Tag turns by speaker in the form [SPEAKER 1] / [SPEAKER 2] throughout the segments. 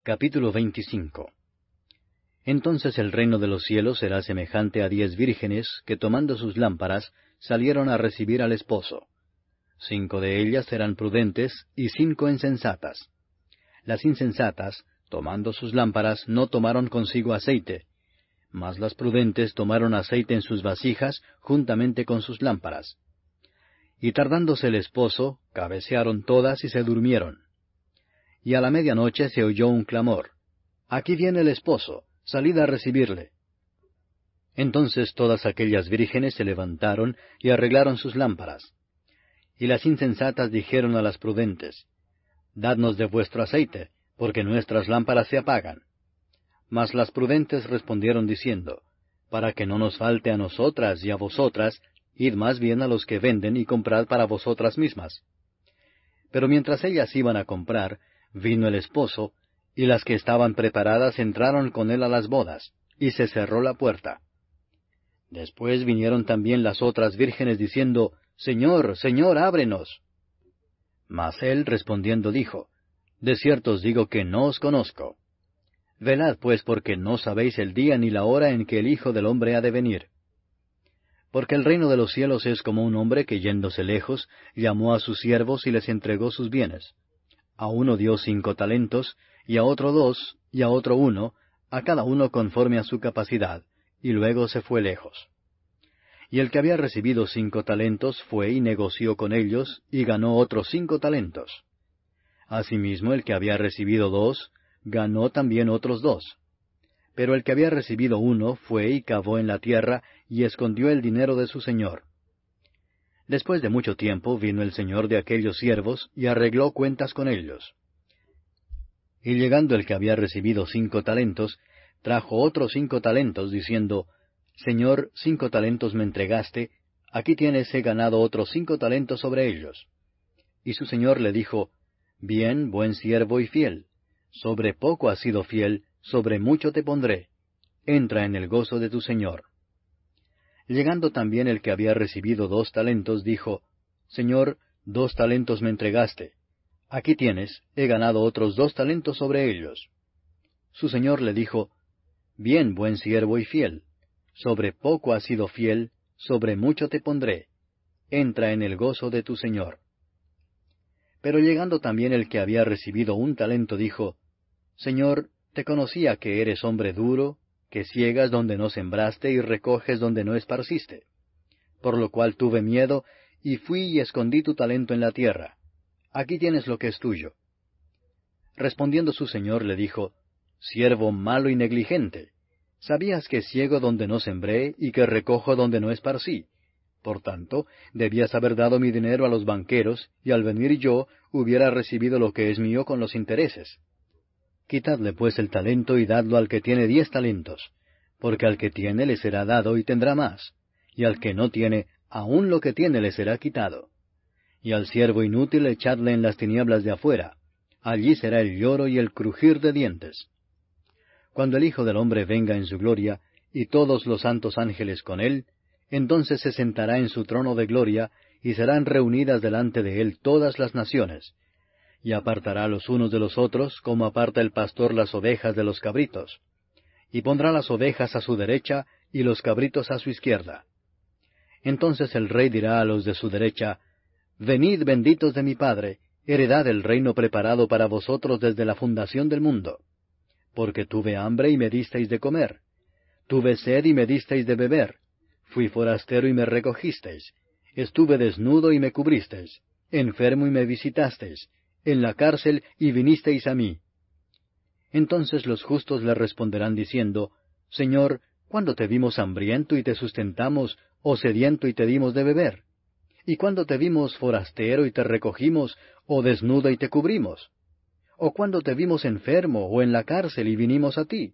[SPEAKER 1] Capítulo 25. Entonces el reino de los cielos será semejante a 10 vírgenes que tomando sus lámparas salieron a recibir al esposo. 5 de ellas eran prudentes y 5 insensatas. Las insensatas, tomando sus lámparas, no tomaron consigo aceite, mas las prudentes tomaron aceite en sus vasijas juntamente con sus lámparas. Y tardándose el esposo, cabecearon todas y se durmieron. Y a la medianoche se oyó un clamor: «Aquí viene el esposo, salid a recibirle». Entonces todas aquellas vírgenes se levantaron y arreglaron sus lámparas. Y las insensatas dijeron a las prudentes: «Dadnos de vuestro aceite, porque nuestras lámparas se apagan». Mas las prudentes respondieron diciendo: «Para que no nos falte a nosotras y a vosotras, id más bien a los que venden y comprad para vosotras mismas». Pero mientras ellas iban a comprar, vino el esposo, y las que estaban preparadas entraron con él a las bodas, y se cerró la puerta. Después vinieron también las otras vírgenes diciendo: «Señor, Señor, ábrenos». Mas él respondiendo dijo: «De cierto os digo que no os conozco. Velad pues, porque no sabéis el día ni la hora en que el Hijo del Hombre ha de venir. Porque el reino de los cielos es como un hombre que yéndose lejos, llamó a sus siervos y les entregó sus bienes. A uno dio 5 talentos, y a otro 2, y a otro 1, a cada uno conforme a su capacidad, y luego se fue lejos. Y el que había recibido 5 talentos fue y negoció con ellos, y ganó otros 5 talentos. Asimismo el que había recibido 2, ganó también otros 2. Pero el que había recibido 1 fue y cavó en la tierra, y escondió el dinero de su señor. Después de mucho tiempo vino el señor de aquellos siervos, y arregló cuentas con ellos. Y llegando el que había recibido 5 talentos, trajo otros 5 talentos, diciendo: «Señor, 5 talentos me entregaste, aquí tienes, he ganado otros 5 talentos sobre ellos». Y su señor le dijo: «Bien, buen siervo y fiel. Sobre poco has sido fiel, sobre mucho te pondré. Entra en el gozo de tu señor». Llegando también el que había recibido 2 talentos, dijo: «Señor, 2 talentos me entregaste. Aquí tienes, he ganado otros 2 talentos sobre ellos». Su señor le dijo: «Bien, buen siervo y fiel. Sobre poco has sido fiel, sobre mucho te pondré. Entra en el gozo de tu señor». Pero llegando también el que había recibido 1 talento, dijo: «Señor, te conocía que eres hombre duro, que ciegas donde no sembraste y recoges donde no esparciste. Por lo cual tuve miedo, y fui y escondí tu talento en la tierra. Aquí tienes lo que es tuyo». Respondiendo su señor le dijo: «Siervo malo y negligente, ¿sabías que ciego donde no sembré, y que recojo donde no esparcí? Por tanto, debías haber dado mi dinero a los banqueros, y al venir yo hubiera recibido lo que es mío con los intereses. Quitadle pues el talento y dadlo al que tiene 10 talentos, porque al que tiene le será dado y tendrá más, y al que no tiene, aun lo que tiene le será quitado. Y al siervo inútil echadle en las tinieblas de afuera, allí será el lloro y el crujir de dientes. Cuando el Hijo del Hombre venga en su gloria, y todos los santos ángeles con él, entonces se sentará en su trono de gloria, y serán reunidas delante de él todas las naciones, y apartará los unos de los otros, como aparta el pastor las ovejas de los cabritos. Y pondrá las ovejas a su derecha, y los cabritos a su izquierda. Entonces el rey dirá a los de su derecha: «Venid, benditos de mi Padre, heredad el reino preparado para vosotros desde la fundación del mundo. Porque tuve hambre y me disteis de comer. Tuve sed y me disteis de beber. Fui forastero y me recogisteis. Estuve desnudo y me cubristeis. Enfermo y me visitasteis. En la cárcel y vinisteis a mí». Entonces los justos le responderán diciendo: «Señor, ¿cuándo te vimos hambriento y te sustentamos, o sediento y te dimos de beber? ¿Y cuándo te vimos forastero y te recogimos, o desnudo y te cubrimos? ¿O cuándo te vimos enfermo o en la cárcel y vinimos a ti?».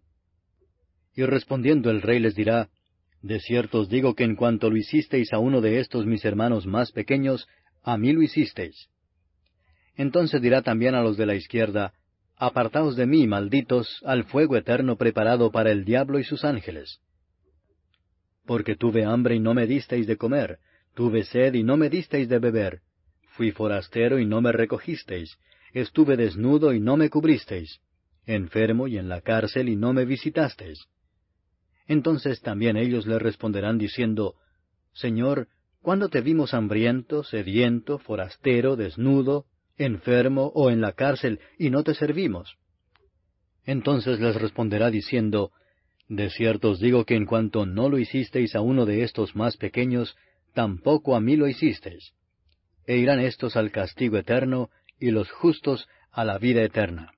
[SPEAKER 1] Y respondiendo el rey les dirá: «De cierto os digo que en cuanto lo hicisteis a uno de estos mis hermanos más pequeños, a mí lo hicisteis». Entonces dirá también a los de la izquierda: «Apartaos de mí, malditos, al fuego eterno preparado para el diablo y sus ángeles. Porque tuve hambre y no me disteis de comer, tuve sed y no me disteis de beber, fui forastero y no me recogisteis, estuve desnudo y no me cubristeis, enfermo y en la cárcel, y no me visitasteis. Entonces también ellos le responderán diciendo, Señor, ¿cuándo te vimos hambriento, sediento, forastero, desnudo, enfermo o en la cárcel, y no te servimos? Entonces les responderá diciendo, De cierto os digo que en cuanto no lo hicisteis a uno de estos más pequeños, tampoco a mí lo hicisteis. E irán éstos al castigo eterno, y los justos a la vida eterna.